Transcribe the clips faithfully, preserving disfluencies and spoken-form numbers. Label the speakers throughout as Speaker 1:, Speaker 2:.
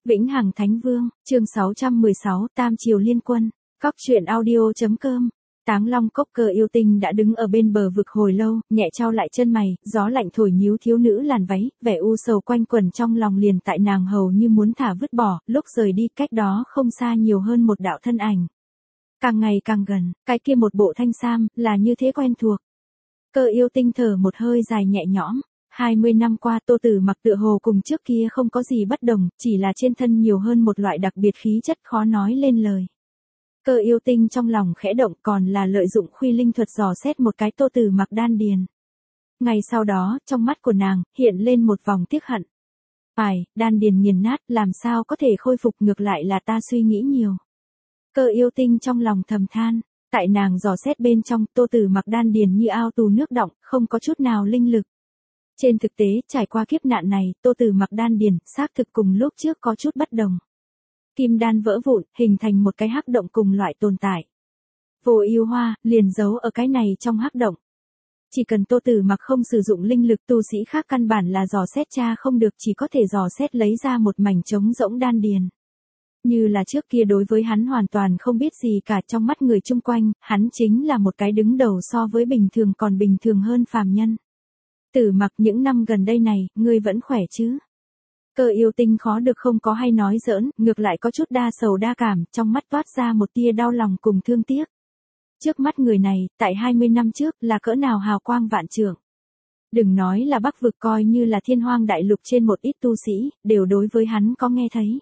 Speaker 1: Vĩnh Hằng Thánh Vương, chương sáu trăm mười sáu, Tam Triều Liên Quân, Cóc truyện audio.com. Táng Long Cốc Cơ yêu tinh đã đứng ở bên bờ vực hồi lâu, nhẹ trao lại chân mày, gió lạnh thổi nhíu thiếu nữ làn váy, vẻ u sầu quanh quẩn trong lòng liền tại nàng hầu như muốn thả vứt bỏ, lúc rời đi cách đó không xa nhiều hơn một đạo thân ảnh. Càng ngày càng gần, cái kia một bộ thanh sam, là như thế quen thuộc. Cơ yêu tinh thở một hơi dài nhẹ nhõm. hai mươi năm qua Tô Tử Mặc tựa hồ cùng trước kia không có gì bất đồng, chỉ là trên thân nhiều hơn một loại đặc biệt khí chất khó nói lên lời. Cơ yêu tinh trong lòng khẽ động còn là lợi dụng khuy linh thuật dò xét một cái Tô Tử Mặc đan điền. Ngày sau đó, trong mắt của nàng, hiện lên một vòng tiếc hận. Phải, đan điền nghiền nát, làm sao có thể khôi phục, ngược lại là ta suy nghĩ nhiều. Cơ yêu tinh trong lòng thầm than, tại nàng dò xét bên trong, Tô Tử Mặc đan điền như ao tù nước đọng, không có chút nào linh lực. Trên thực tế, trải qua kiếp nạn này, Tô Tử Mặc đan điền, xác thực cùng lúc trước có chút bất đồng. Kim đan vỡ vụn, hình thành một cái hắc động cùng loại tồn tại. Vô Ưu Hoa, liền giấu ở cái này trong hắc động. Chỉ cần Tô Tử Mặc không sử dụng linh lực, tu sĩ khác căn bản là dò xét tra không được, chỉ có thể dò xét lấy ra một mảnh trống rỗng đan điền. Như là trước kia đối với hắn hoàn toàn không biết gì cả, trong mắt người chung quanh, hắn chính là một cái đứng đầu so với bình thường còn bình thường hơn phàm nhân. Tử Mặc, những năm gần đây này, ngươi vẫn khỏe chứ? Cơ yêu tinh khó được không có hay nói giỡn, ngược lại có chút đa sầu đa cảm, trong mắt toát ra một tia đau lòng cùng thương tiếc. Trước mắt người này, tại hai mươi năm trước, là cỡ nào hào quang vạn trượng. Đừng nói là Bắc vực, coi như là Thiên Hoang đại lục trên một ít tu sĩ, đều đối với hắn có nghe thấy.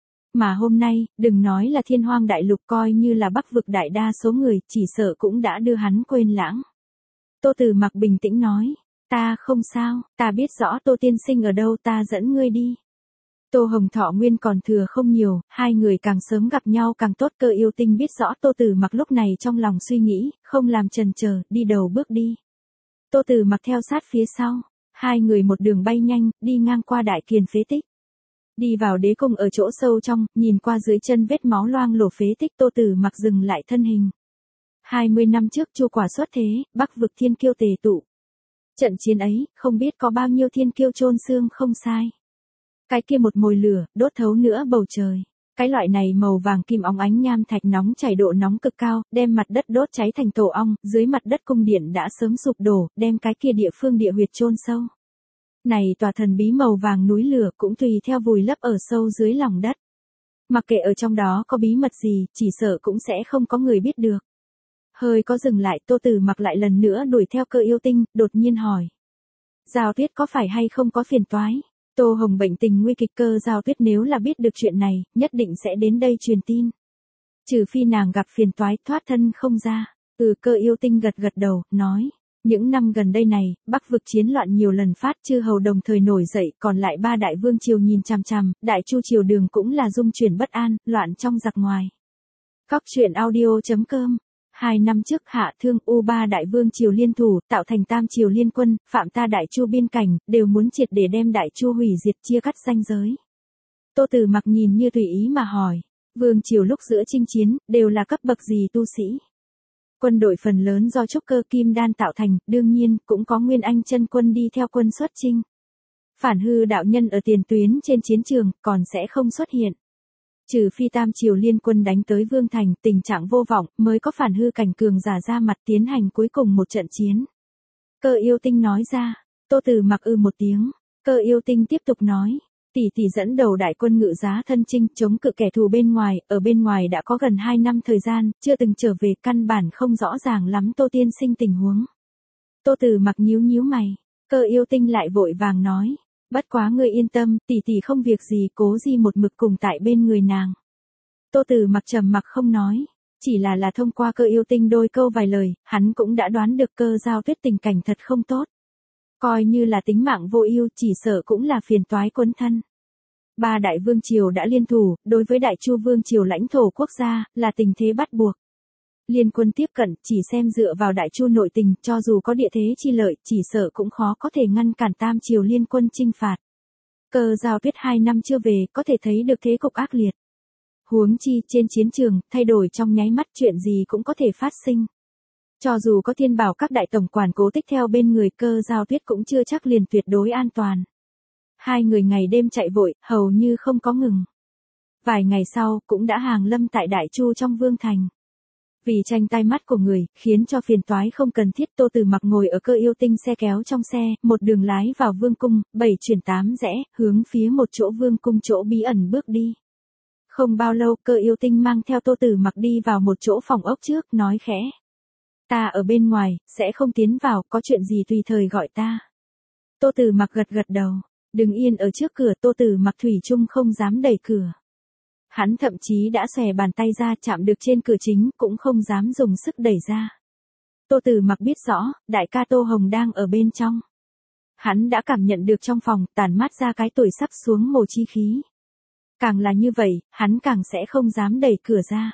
Speaker 1: Mà hôm nay, đừng nói là Thiên Hoang đại lục, coi như là Bắc vực, đại đa số người, chỉ sợ cũng đã đưa hắn quên lãng. Tô Tử Mặc bình tĩnh nói. Ta không sao, ta biết rõ Tô tiên sinh ở đâu, ta dẫn ngươi đi. Tô Hồng Thọ nguyên còn thừa không nhiều, hai người càng sớm gặp nhau càng tốt. Cơ yêu tinh biết rõ Tô Tử Mặc lúc này trong lòng suy nghĩ, không làm chần chờ, đi đầu bước đi. Tô Tử Mặc theo sát phía sau, hai người một đường bay nhanh, đi ngang qua đại kiền phế tích. Đi vào đế cung ở chỗ sâu trong, nhìn qua dưới chân vết máu loang lổ phế tích, Tô Tử Mặc dừng lại thân hình. hai mươi năm trước Chu Quả xuất thế, Bắc vực thiên kiêu tề tụ. Trận chiến ấy, không biết có bao nhiêu thiên kiêu chôn xương không sai. Cái kia một mồi lửa, đốt thấu nữa bầu trời. Cái loại này màu vàng kim óng ánh nham thạch nóng chảy độ nóng cực cao, đem mặt đất đốt cháy thành tổ ong, dưới mặt đất cung điện đã sớm sụp đổ, đem cái kia địa phương địa huyệt chôn sâu. Này tòa thần bí màu vàng núi lửa cũng tùy theo vùi lấp ở sâu dưới lòng đất. Mặc kệ ở trong đó có bí mật gì, chỉ sợ cũng sẽ không có người biết được. Hơi có dừng lại, Tô Tử Mặc lại lần nữa đuổi theo cơ yêu tinh, đột nhiên hỏi. Giao Tuyết có phải hay không có phiền toái? Tô Hồng bệnh tình nguy kịch, Cơ Giao Tuyết nếu là biết được chuyện này, nhất định sẽ đến đây truyền tin. Trừ phi nàng gặp phiền toái, thoát thân không ra. Ừ, cơ yêu tinh gật gật đầu, nói. Những năm gần đây này, Bắc vực chiến loạn nhiều lần phát, chư hầu đồng thời nổi dậy, còn lại ba đại vương triều nhìn chằm chằm, đại chu triều đường cũng là dung chuyển bất an, loạn trong giặc ngoài. Cóc truyện audio.com. Hai năm trước Hạ Thương U ba đại vương triều liên thủ, tạo thành Tam Triều Liên Quân, phạm ta đại chu biên cảnh, đều muốn triệt để đem đại chu hủy diệt, chia cắt ranh giới. Tô Tử Mặc nhìn như tùy ý mà hỏi, vương triều lúc giữa chinh chiến, đều là cấp bậc gì tu sĩ? Quân đội phần lớn do trúc cơ kim đan tạo thành, đương nhiên, cũng có Nguyên Anh chân quân đi theo quân xuất chinh. Phản hư đạo nhân ở tiền tuyến trên chiến trường, còn sẽ không xuất hiện. Trừ phi Tam Triều Liên Quân đánh tới Vương Thành, tình trạng vô vọng, mới có phản hư cảnh cường giả ra mặt tiến hành cuối cùng một trận chiến. Cơ yêu tinh nói ra. Tô Tử Mặc ư một tiếng. Cơ yêu tinh tiếp tục nói. Tỷ tỷ dẫn đầu đại quân ngự giá thân chinh, chống cự kẻ thù bên ngoài, ở bên ngoài đã có gần hai năm thời gian, chưa từng trở về, căn bản không rõ ràng lắm Tô tiên sinh tình huống. Tô Tử Mặc nhíu nhíu mày. Cơ yêu tinh lại vội vàng nói. Bất quá ngươi yên tâm, tỷ tỷ không việc gì, Cố Di một mực cùng tại bên người nàng. Tô Tử Mặc trầm mặc không nói, chỉ là là thông qua cơ yêu tinh đôi câu vài lời, hắn cũng đã đoán được Cơ Giao Tuyết tình cảnh thật không tốt. Coi như là tính mạng vô ưu, chỉ sợ cũng là phiền toái quấn thân. Ba đại vương triều đã liên thủ, đối với đại chu vương triều lãnh thổ quốc gia, là tình thế bắt buộc. Liên quân tiếp cận, chỉ xem dựa vào đại chu nội tình, cho dù có địa thế chi lợi, chỉ sợ cũng khó có thể ngăn cản Tam Triều Liên Quân chinh phạt. Cơ Giao Tuyết hai năm chưa về, có thể thấy được thế cục ác liệt. Huống chi, trên chiến trường, thay đổi trong nháy mắt, chuyện gì cũng có thể phát sinh. Cho dù có Thiên Bảo các đại tổng quản cố tích theo bên người, Cơ Giao Tuyết cũng chưa chắc liền tuyệt đối an toàn. Hai người ngày đêm chạy vội, hầu như không có ngừng. Vài ngày sau, cũng đã hàng lâm tại Đại Chu trong Vương Thành. Vì tranh tai mắt của người, khiến cho phiền toái không cần thiết, Tô Tử Mặc ngồi ở Cơ Yêu Tinh xe kéo trong xe, một đường lái vào Vương cung, bảy chuyển tám rẽ, hướng phía một chỗ Vương cung chỗ bí ẩn bước đi. Không bao lâu, Cơ Yêu Tinh mang theo Tô Tử Mặc đi vào một chỗ phòng ốc trước, nói khẽ. Ta ở bên ngoài, sẽ không tiến vào, có chuyện gì tùy thời gọi ta. Tô Tử Mặc gật gật đầu, đứng yên ở trước cửa. Tô Tử Mặc thủy chung không dám đẩy cửa. Hắn thậm chí đã xòe bàn tay ra chạm được trên cửa chính, cũng không dám dùng sức đẩy ra. Tô Tử Mặc biết rõ, đại ca Tô Hồng đang ở bên trong. Hắn đã cảm nhận được trong phòng, tản mát ra cái tuổi sắp xuống mồ chi khí. Càng là như vậy, hắn càng sẽ không dám đẩy cửa ra.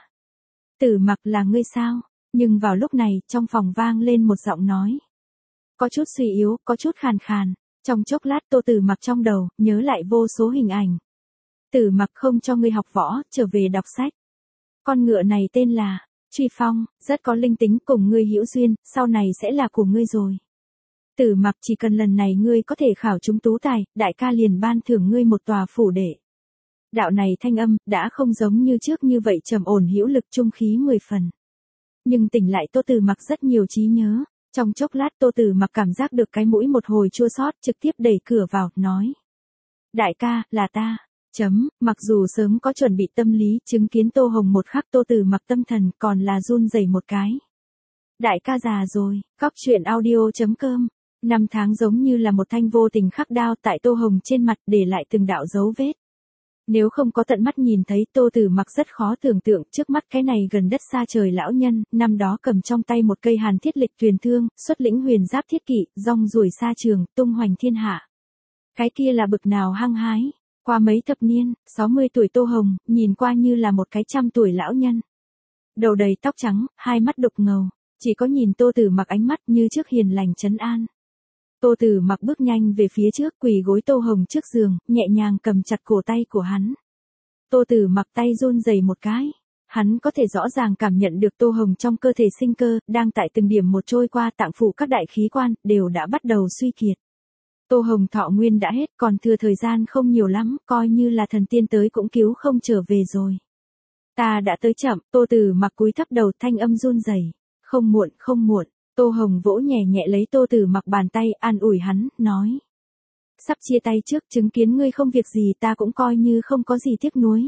Speaker 1: Tử Mặc, là ngươi sao? Nhưng vào lúc này, trong phòng vang lên một giọng nói. Có chút suy yếu, có chút khàn khàn. Trong chốc lát Tô Tử Mặc trong đầu, nhớ lại vô số hình ảnh. Tử Mặc, không cho ngươi học võ, trở về đọc sách. Con ngựa này tên là Truy Phong, rất có linh tính, cùng ngươi hữu duyên, sau này sẽ là của ngươi rồi. Tử Mặc, chỉ cần lần này ngươi có thể khảo trúng tú tài, đại ca liền ban thưởng ngươi một tòa phủ đệ. Đạo này thanh âm, đã không giống như trước như vậy trầm ổn hữu lực, trung khí mười phần. Nhưng tỉnh lại Tô Tử Mặc rất nhiều trí nhớ. Trong chốc lát Tô Tử Mặc cảm giác được cái mũi một hồi chua xót, trực tiếp đẩy cửa vào, nói. Đại ca, là ta. Chấm, mặc dù sớm có chuẩn bị tâm lý, chứng kiến Tô Hồng một khắc, Tô Tử Mặc tâm thần còn là run rẩy một cái. Đại ca già rồi. Cóc truyện audio chấm com. Năm tháng giống như là một thanh vô tình khắc đao tại Tô Hồng trên mặt, để lại từng đạo dấu vết. Nếu không có tận mắt nhìn thấy, Tô Tử Mặc rất khó tưởng tượng trước mắt cái này gần đất xa trời lão nhân, năm đó cầm trong tay một cây hàn thiết lịch tuyền thương, xuất lĩnh huyền giáp thiết kỵ, rong ruổi xa trường, tung hoành thiên hạ. Cái kia là bực nào hăng hái. Qua mấy thập niên, sáu mươi tuổi Tô Hồng, nhìn qua như là một cái trăm tuổi lão nhân. Đầu đầy tóc trắng, hai mắt đục ngầu, chỉ có nhìn Tô Tử Mặc ánh mắt như trước hiền lành trấn an. Tô Tử Mặc bước nhanh về phía trước, quỳ gối Tô Hồng trước giường, nhẹ nhàng cầm chặt cổ tay của hắn. Tô Tử Mặc tay run rẩy một cái. Hắn có thể rõ ràng cảm nhận được Tô Hồng trong cơ thể sinh cơ, đang tại từng điểm một trôi qua, tạng phủ các đại khí quan, đều đã bắt đầu suy kiệt. Tô Hồng thọ nguyên đã hết, còn thừa thời gian không nhiều lắm, coi như là thần tiên tới cũng cứu không trở về rồi. Ta đã tới chậm. Tô Tử Mặc cúi thấp đầu, thanh âm run rẩy. Không muộn, không muộn. Tô Hồng vỗ nhẹ nhẹ lấy Tô Tử Mặc bàn tay, an ủi hắn, nói. Sắp chia tay trước, chứng kiến ngươi không việc gì, ta cũng coi như không có gì tiếc nuối.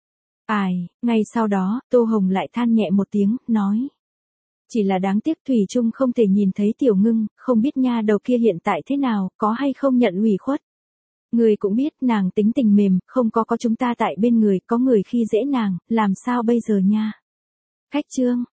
Speaker 1: Ai, ngay sau đó, Tô Hồng lại than nhẹ một tiếng, nói. Chỉ là đáng tiếc thủy chung không thể nhìn thấy Tiểu Ngưng, không biết nha đầu kia hiện tại thế nào, có hay không nhận ủy khuất. Người cũng biết nàng tính tình mềm, không có có chúng ta tại bên người, có người khi dễ nàng, làm sao bây giờ nha. Cách chương.